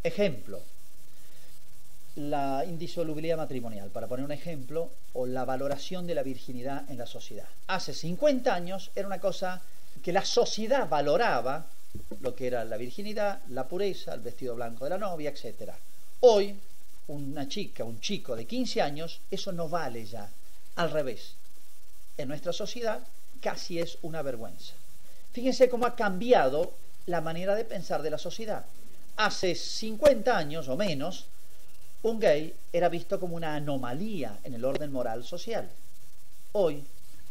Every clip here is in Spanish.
Ejemplo, la indisolubilidad matrimonial, para poner un ejemplo, o la valoración de la virginidad en la sociedad. Hace 50 años era una cosa que la sociedad valoraba, lo que era la virginidad, la pureza, el vestido blanco de la novia, etc. Hoy, una chica, un chico de 15 años, eso no vale ya. Al revés. En nuestra sociedad casi es una vergüenza. Fíjense cómo ha cambiado la manera de pensar de la sociedad. Hace 50 años o menos, un gay era visto como una anomalía en el orden moral social. Hoy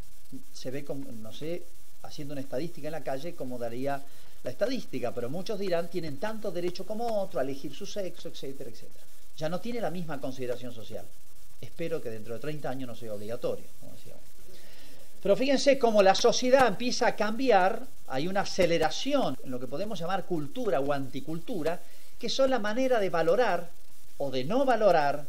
se ve como, no sé, haciendo una estadística en la calle, como daría la estadística, pero muchos dirán, tienen tanto derecho como otro a elegir su sexo, etcétera, etcétera. Ya no tiene la misma consideración social. Espero que dentro de 30 años no sea obligatorio, como decíamos. Pero fíjense cómo la sociedad empieza a cambiar, hay una aceleración en lo que podemos llamar cultura o anticultura, que son la manera de valorar o de no valorar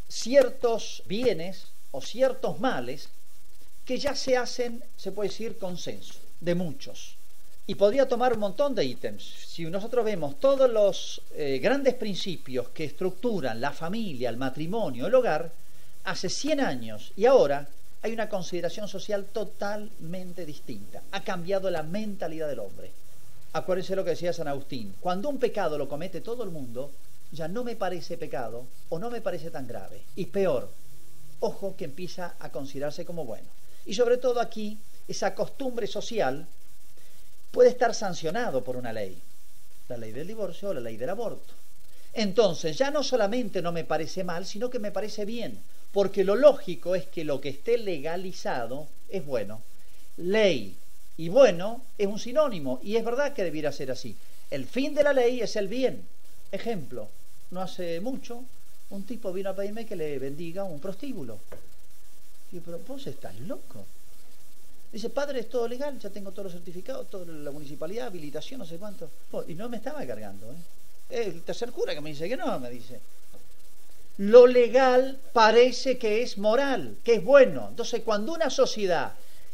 ciertos bienes o ciertos males que ya se hacen, se puede decir, consenso de muchos. Y podría tomar un montón de ítems. Si nosotros vemos todos los grandes principios que estructuran la familia, el matrimonio, el hogar, hace 100 años y ahora hay una consideración social totalmente distinta. Ha cambiado la mentalidad del hombre. Acuérdense lo que decía San Agustín. Cuando un pecado lo comete todo el mundo, ya no me parece pecado o no me parece tan grave. Y peor, ojo, que empieza a considerarse como bueno. Y sobre todo aquí, esa costumbre social puede estar sancionado por una ley. La ley del divorcio o la ley del aborto. Entonces, ya no solamente no me parece mal, sino que me parece bien. Porque lo lógico es que lo que esté legalizado es bueno. Ley y bueno es un sinónimo, y es verdad que debiera ser así. El fin de la ley es el bien. Ejemplo, no hace mucho un tipo vino a pedirme que le bendiga un prostíbulo. Y yo, pero vos estás loco. Dice, padre, es todo legal, ya tengo todos los certificados, toda la municipalidad, habilitación, no sé cuánto. Y no me estaba cargando. El tercer cura que me dice que no, me dice. Lo legal parece que es moral, que es bueno. Entonces, cuando una sociedad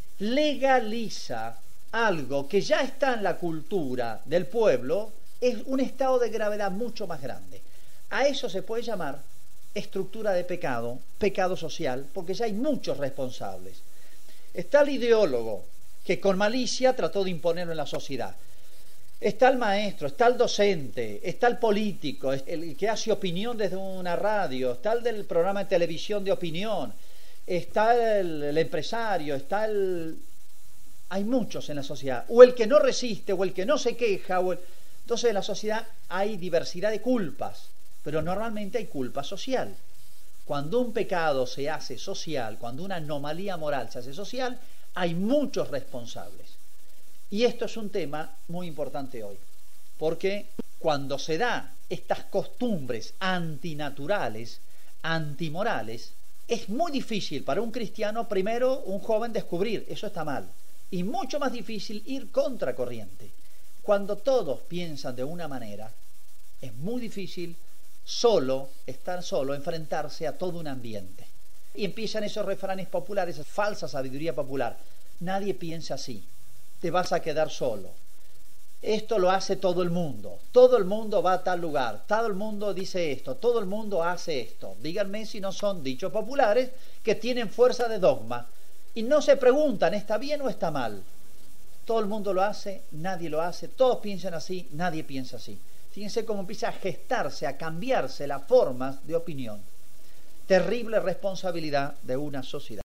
legaliza algo que ya está en la cultura del pueblo, es un estado de gravedad mucho más grande. A eso se puede llamar estructura de pecado, pecado social, porque ya hay muchos responsables. Está el ideólogo, que con malicia trató de imponerlo en la sociedad. Está el maestro, está el docente, está el político, el que hace opinión desde una radio, está el del programa de televisión de opinión, está el empresario, está el... Hay muchos en la sociedad. O el que no resiste, o el que no se queja. Entonces en la sociedad hay diversidad de culpas, pero normalmente hay culpa social. Cuando un pecado se hace social, cuando una anomalía moral se hace social, hay muchos responsables. Y esto es un tema muy importante hoy, porque cuando se da estas costumbres antinaturales, antimorales, es muy difícil para un cristiano, primero, un joven, descubrir, eso está mal, y mucho más difícil ir contracorriente. Cuando todos piensan de una manera, es muy difícil estar solo, enfrentarse a todo un ambiente. Y empiezan esos refranes populares, falsa sabiduría popular. Nadie piensa así. Te vas a quedar solo. Esto lo hace todo el mundo va a tal lugar, todo el mundo dice esto, todo el mundo hace esto. Díganme si no son dichos populares que tienen fuerza de dogma y no se preguntan, ¿está bien o está mal? Todo el mundo lo hace, nadie lo hace, todos piensan así, nadie piensa así. Fíjense cómo empieza a gestarse, a cambiarse las formas de opinión. Terrible responsabilidad de una sociedad.